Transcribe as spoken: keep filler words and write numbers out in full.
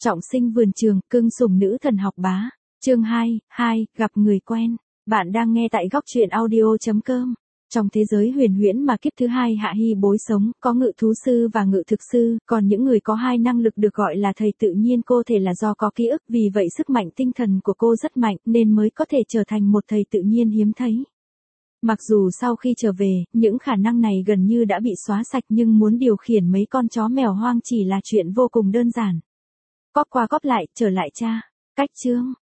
Trọng sinh vườn trường, cưng sủng nữ thần học bá. Chương hai, hai, gặp người quen. Bạn đang nghe tại góc truyện audio chấm com. Trong thế giới huyền huyễn mà kiếp thứ hai Hạ Hi bối sống, có ngự thú sư và ngự thực sư, còn những người có hai năng lực được gọi là thầy tự nhiên cô thể là do có ký ức, vì vậy sức mạnh tinh thần của cô rất mạnh nên mới có thể trở thành một thầy tự nhiên hiếm thấy. Mặc dù sau khi trở về, những khả năng này gần như đã bị xóa sạch nhưng muốn điều khiển mấy con chó mèo hoang chỉ là chuyện vô cùng đơn giản. Cóp qua cóp lại, trở lại cha. Cách chương.